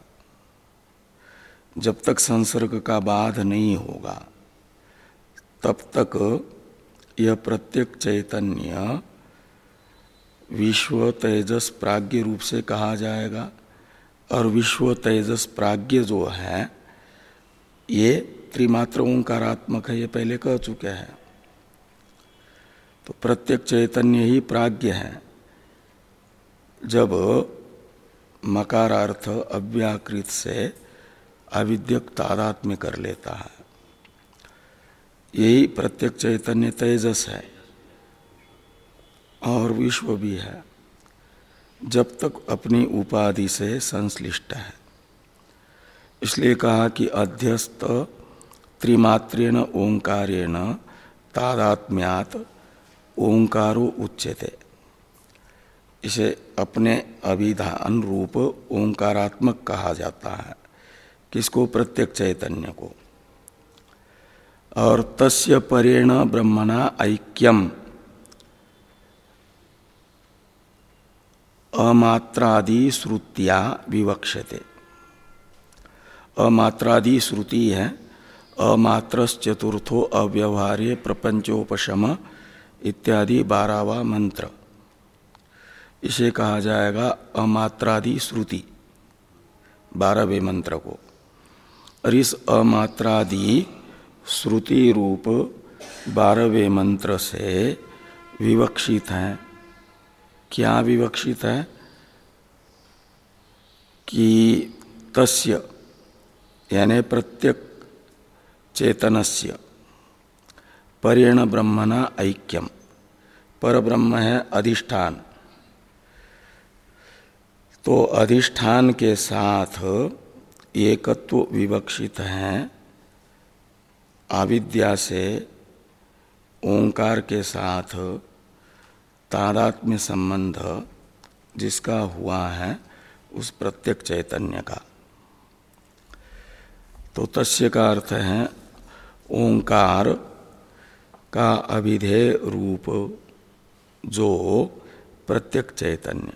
जब तक संसर्ग का बाध नहीं होगा तब तक यह प्रत्येक चैतन्य विश्व तेजस प्राज्ञ रूप से कहा जाएगा, और विश्व तेजस प्राज्ञ जो है ये त्रिमात्र ओंकारात्मक है, ये पहले कह चुके हैं। तो प्रत्येक चैतन्य ही प्राज्ञ है। जब मकारार्थ अव्याकृत से अविद्यक तादात्म्य कर लेता है, यही प्रत्येक चैतन्य तेजस है और विश्व भी है, जब तक अपनी उपाधि से संश्लिष्ट है। इसलिए कहा कि अध्यस्त त्रिमात्रेण ओंकारेण तादात्म्यात् ओंकारो उच्यते। इसे अपने अभिधान रूप ओंकारात्मक कहा जाता है। किसको? प्रत्येक चैतन्य को। और तस्य परेण ब्रह्मणा ऐक्यम अमात्रादि श्रुतिया विवक्षते। अमात्रादि श्रुति है अमात्रश्चतुर्थो अव्यवहार्य प्रपंचोपशम इत्यादि बारहवां मंत्र। इसे कहा जाएगा अमात्रादि श्रुति, बारहवें मंत्र को। और इस अमात्रादि श्रुति रूप बारहवें मंत्र से विवक्षित है। क्या विवक्षित है? कि तस्य यानी प्रत्येक चेतनस्य परेण ब्रह्मणा ऐक्यम, पर ब्रह्म है अधिष्ठान, तो अधिष्ठान के साथ एकत्व विवक्षित है। अविद्या से ओंकार के साथ तादात्म्य संबंध जिसका हुआ है उस प्रत्येक चैतन्य का। तो तस्य का अर्थ है ओंकार का अभिधेय रूप जो प्रत्येक चैतन्य।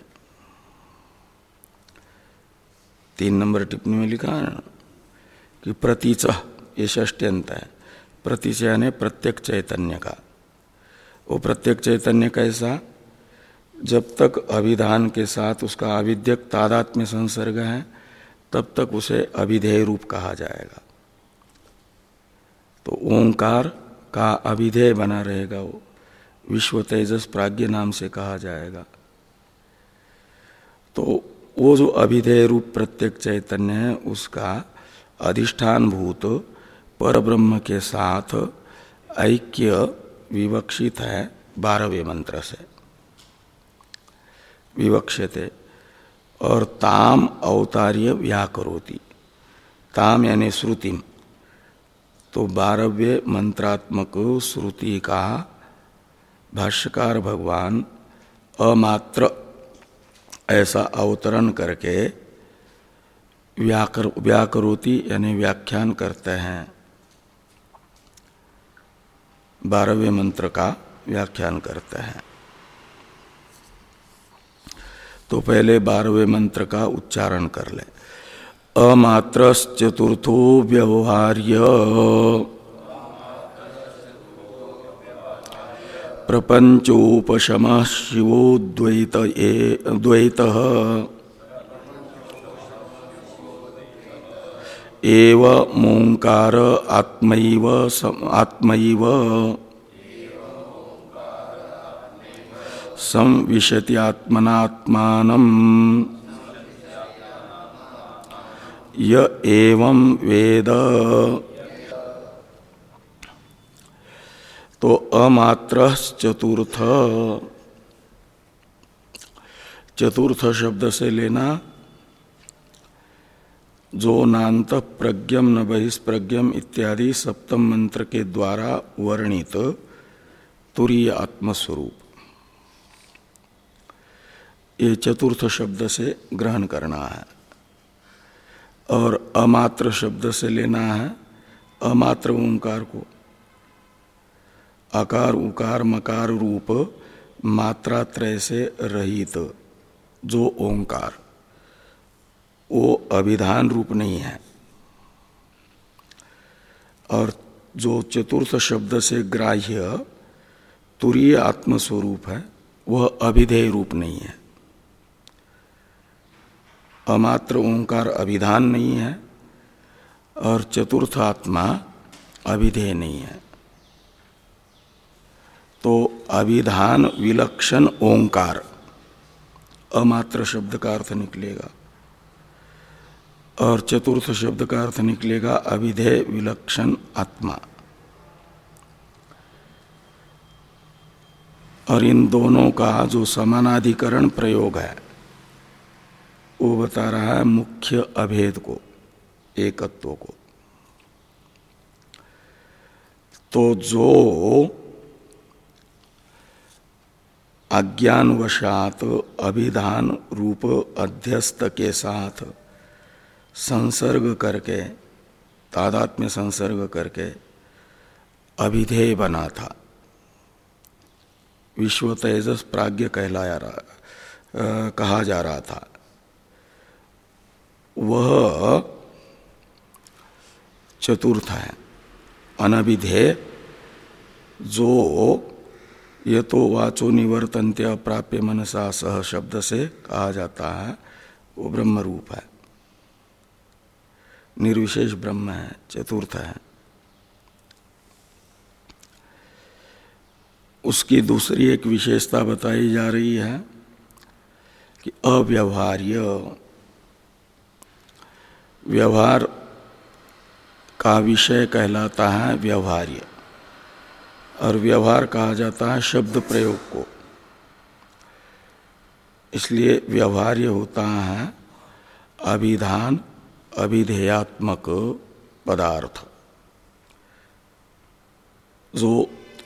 तीन नंबर टिप्पणी में लिखा है कि प्रतीच, ये षष्ट्यंत है। प्रतीच यानी प्रत्येक चैतन्य का। वो प्रत्येक चैतन्य कैसा? जब तक अभिधान के साथ उसका अविद्यक तादात्म्य संसर्ग है तब तक उसे अभिधेय रूप कहा जाएगा। तो ओंकार का अभिधेय बना रहेगा, वो विश्व तेजस प्राज्ञ नाम से कहा जाएगा। तो वो जो अभिधेय रूप प्रत्येक चैतन्य है उसका अधिष्ठान भूत परब्रह्म के साथ ऐक्य विवक्षित है बारहवें मंत्र से विवक्षते। और ताम अवतार्य व्याकरोति, ताम यानी श्रुतिम, तो बारहवें मंत्रात्मक श्रुति का भाष्यकार भगवान अमात्र ऐसा अवतरण करके व्याकर व्याकरोति यानी व्याख्यान करते हैं। बारहवें मंत्र का व्याख्यान करते हैं। तो पहले बारहवें मंत्र का उच्चारण कर ले। अमात्रश्चतुर्थो व्यवहार्य प्रपंचोपशमः शिवो द्वैत द्वैतः एव मोंकार आत्मैव आत्मैव संविशति आत्मनात्मानं य एवं वेद। तो अमात्र चतुर्थ, चतुर्थ शब्द से लेना जो नांत प्रज्ञम न बहिष्प्रज्ञम इत्यादि सप्तम मंत्र के द्वारा वर्णित तुरीय आत्मस्वरूप, ये चतुर्थ शब्द से ग्रहण करना है। और अमात्र शब्द से लेना है अमात्र ओंकार को। आकार उकार मकार रूप मात्रात्रय से रहित जो ओंकार, वो अभिधान रूप नहीं है। और जो चतुर्थ शब्द से ग्राह्य तुरीय आत्मस्वरूप है वह अभिधेय रूप नहीं है। अमात्र ओंकार अभिधान नहीं है और चतुर्थ आत्मा अभिधेय नहीं है। तो अभिधान विलक्षण ओंकार अमात्र शब्द का अर्थ निकलेगा और चतुर्थ शब्द का अर्थ निकलेगा अभिधेय विलक्षण आत्मा। और इन दोनों का जो समानाधिकरण प्रयोग है वो बता रहा है मुख्य अभेद को, एकत्व को। तो जो अज्ञानवशात अभिधान रूप अध्यस्त के साथ संसर्ग करके, तादात्म्य संसर्ग करके अभिधेय बना था, विश्व तेजस प्राज्ञ कहलाया रहा, कहा जा रहा था, वह चतुर्थ है। अनभिधेय जो ये तो वाचो निवर्तन्ते अप्राप्य मनसा सह शब्द से कहा जाता है वो ब्रह्म रूप है, निर्विशेष ब्रह्म है, चतुर्थ है। उसकी दूसरी एक विशेषता बताई जा रही है कि अव्यवहार्य, व्यवहार का विषय कहलाता है व्यवहार्य, और व्यवहार कहा जाता है शब्द प्रयोग को। इसलिए व्यवहार्य होता है अभिधान अभिधेयात्मक पदार्थ। जो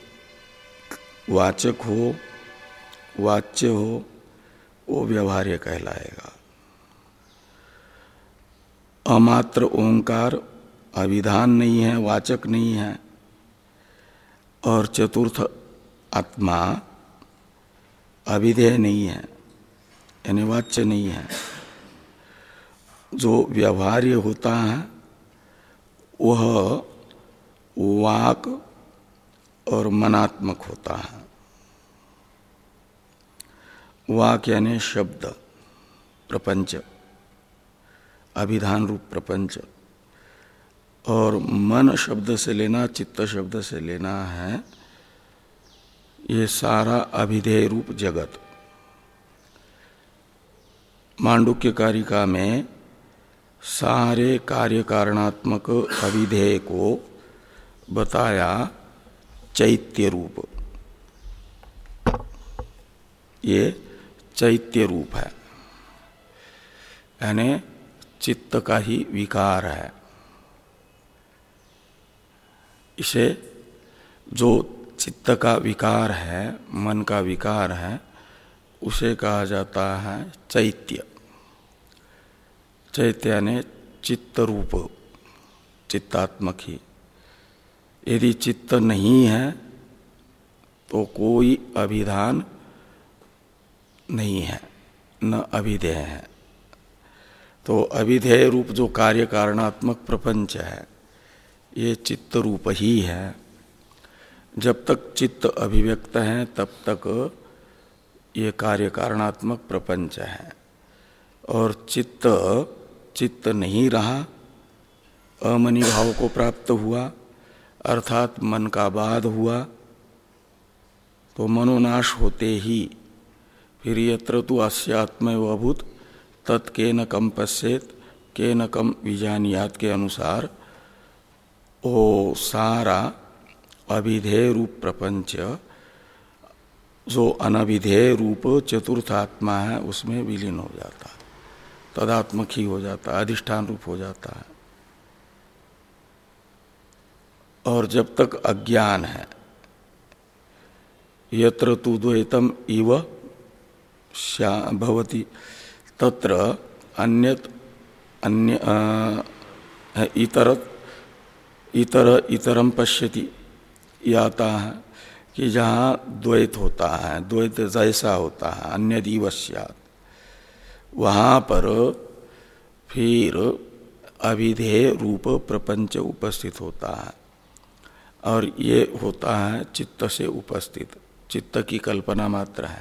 वाचक हो, वाच्य हो, वो व्यवहार्य कहलाएगा। अमात्र ओंकार अभिधान नहीं है, वाचक नहीं है, और चतुर्थ आत्मा अभिधेय नहीं है, यानी वाच्य नहीं है। जो व्यवहार्य होता है वह वाक और मनात्मक होता है। वाक यानी शब्द प्रपंच, अभिधान रूप प्रपंच, और मन शब्द से लेना, चित्त शब्द से लेना है ये सारा अभिधेय रूप जगत। मांडुक्य कारिका में सारे कार्य कारणात्मक अभिधेय को बताया चैत्य रूप, ये चैत्य रूप है, यानी चित्त का ही विकार है। इसे जो चित्त का विकार है, मन का विकार है, उसे कहा जाता है चैत्य। चैत्य यानी चित्त रूप, चित्तात्मक ही। यदि चित्त नहीं है तो कोई अभिधान नहीं है, न अभिधेय है। तो अभिधेय रूप जो कार्य कारणात्मक प्रपंच है ये चित्त रूप ही है। जब तक चित्त अभिव्यक्त है तब तक ये कार्य कारणात्मक प्रपंच है, और चित्त चित्त नहीं रहा, अमनि भाव को प्राप्त हुआ, अर्थात मन का बाध हुआ, तो मनोनाश होते ही फिर यत्र तु अस्यात्मैव अभूत् तत्केन कम पश्येत केन कम विजानियात के अनुसार वो सारा अभिधेय रूप प्रपंच जो अनभिधेय रूप चतुर्थ आत्मा है उसमें विलीन हो जाता है। तदात्मक ही हो जाता है, अधिष्ठान रूप हो जाता है। और जब तक अज्ञान है, यत्र तु द्वैतम इव भवति तत्र अन्यत अन्य इतर इतर इतरम पश्यति, आता है कि जहाँ द्वैत होता है, द्वैत जैसा होता है, अन्य दिवस्यात्, वहाँ पर फिर अविधेय रूप प्रपंच उपस्थित होता है। और ये होता है चित्त से उपस्थित, चित्त की कल्पना मात्र है।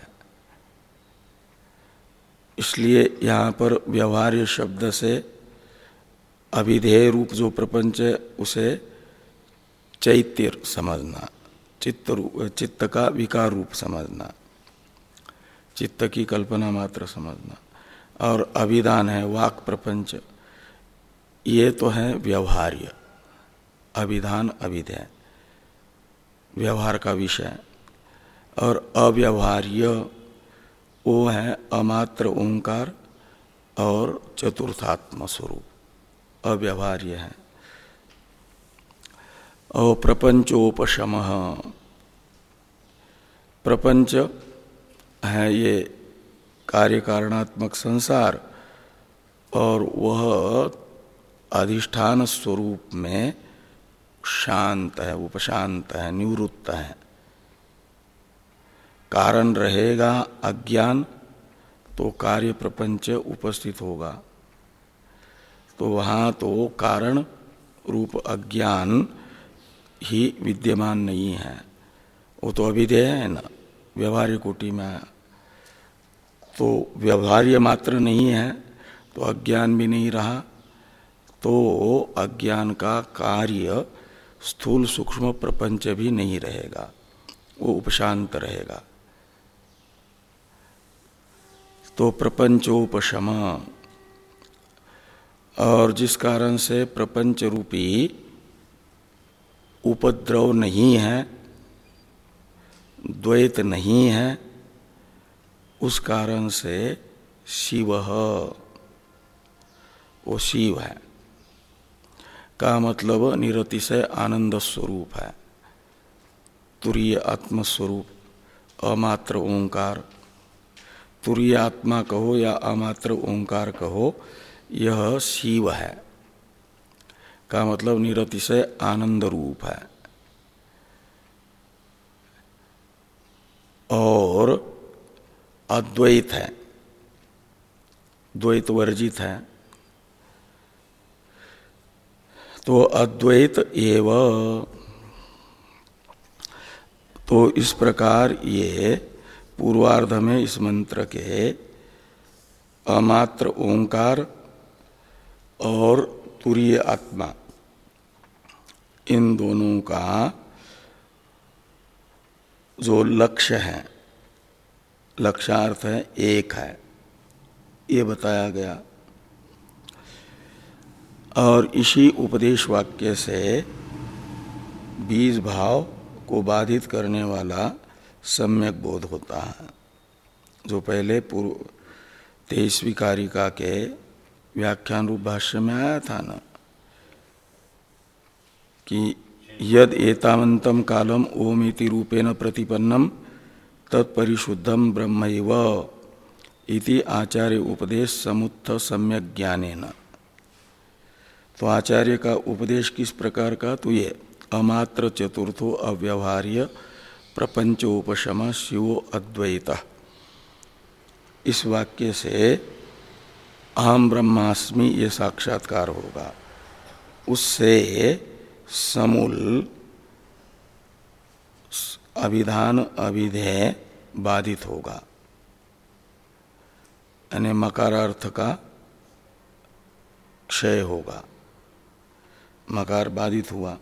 इसलिए यहाँ पर व्यवहार्य शब्द से अविधेय रूप जो प्रपंच है उसे चैत्य समझना, चित्त रूप, चित्त का विकार रूप समझना, चित्त की कल्पना मात्र समझना। और अभिधान है वाक् प्रपंच, ये तो है व्यवहार्य, अभिधान अविधेय व्यवहार का विषय। और अव्यवहार्य वो है अमात्र ओंकार और चतुर्थात्म स्वरूप, अव्यवहार्य है। और प्रपंचोपशमः, प्रपंच है ये कार्य कारणात्मक संसार, और वह अधिष्ठान स्वरूप में शांत है, उपशांत है, निवृत्त है। कारण रहेगा अज्ञान तो कार्य प्रपंच उपस्थित होगा, तो वहाँ तो कारण रूप अज्ञान ही विद्यमान नहीं है, वो तो अविधेय है ना, व्यवहार्य कोटि में है। तो व्यवहार्य मात्र नहीं है तो अज्ञान भी नहीं रहा, तो अज्ञान का कार्य स्थूल सूक्ष्म प्रपंच भी नहीं रहेगा, वो उपशांत रहेगा। तो प्रपंचोपशम, और जिस कारण से प्रपंच रूपी उपद्रव नहीं है, द्वैत नहीं है, उस कारण से शिव, वो शिव है का मतलब निरतिशय आनंद स्वरूप है, तुरीय आत्मस्वरूप, अमात्र ओंकार। तुरीय आत्मा कहो या अमात्र ओंकार कहो, यह शिव है का मतलब निरतिशय आनंद रूप है। और अद्वैत है, द्वैत वर्जित है, तो अद्वैत एव। तो इस प्रकार ये पूर्वार्ध में इस मंत्र के अमात्र ओंकार और तुरीय आत्मा, इन दोनों का जो लक्ष्य है, लक्ष्यार्थ है, एक है, ये बताया गया। और इसी उपदेश वाक्य से बीज भाव को बाधित करने वाला सम्यक बोध होता है, जो पहले पूर्व तेईसवीं कारिका के व्याख्यान रूप भाष्य में आया था ना, कि यद एतावंतम कालम ओमिति रूपेण प्रतिपन्नम तत्परिशुद्धम ब्रह्मैव इति आचार्य उपदेश समुत्थ सम्यक ज्ञानेन। तो आचार्य का उपदेश किस प्रकार का? तो ये अमात्र चतुर्थो अव्यवहार्य प्रपंचोपशम शिवो अद्वैत, इस वाक्य से अहम ब्रह्मास्मि ये साक्षात्कार होगा, उससे समूल अभिधान अभिधेय बाधित होगा, यानी मकारार्थ का क्षय होगा। मकार बाधित हुआ,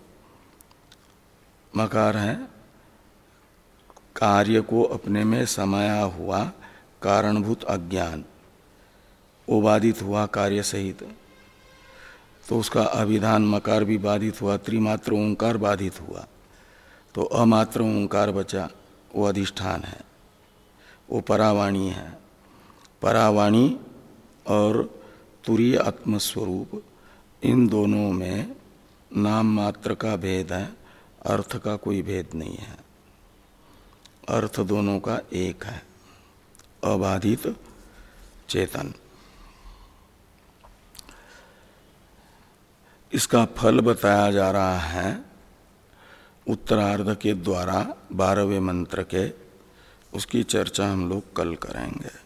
मकार है कार्य को अपने में समाया हुआ कारणभूत अज्ञान, वो बाधित हुआ कार्य सहित, तो उसका अभिधान मकार भी बाधित हुआ, त्रिमात्र ओंकार बाधित हुआ, तो अमात्र ओंकार बचा, वो अधिष्ठान है, वो परावाणी है। परावाणी और तुरीय आत्मस्वरूप, इन दोनों में नाम मात्र का भेद है, अर्थ का कोई भेद नहीं है। अर्थ दोनों का एक है, अबाधित चेतन। इसका फल बताया जा रहा है उत्तरार्ध के द्वारा बारहवें मंत्र के। उसकी चर्चा हम लोग कल करेंगे।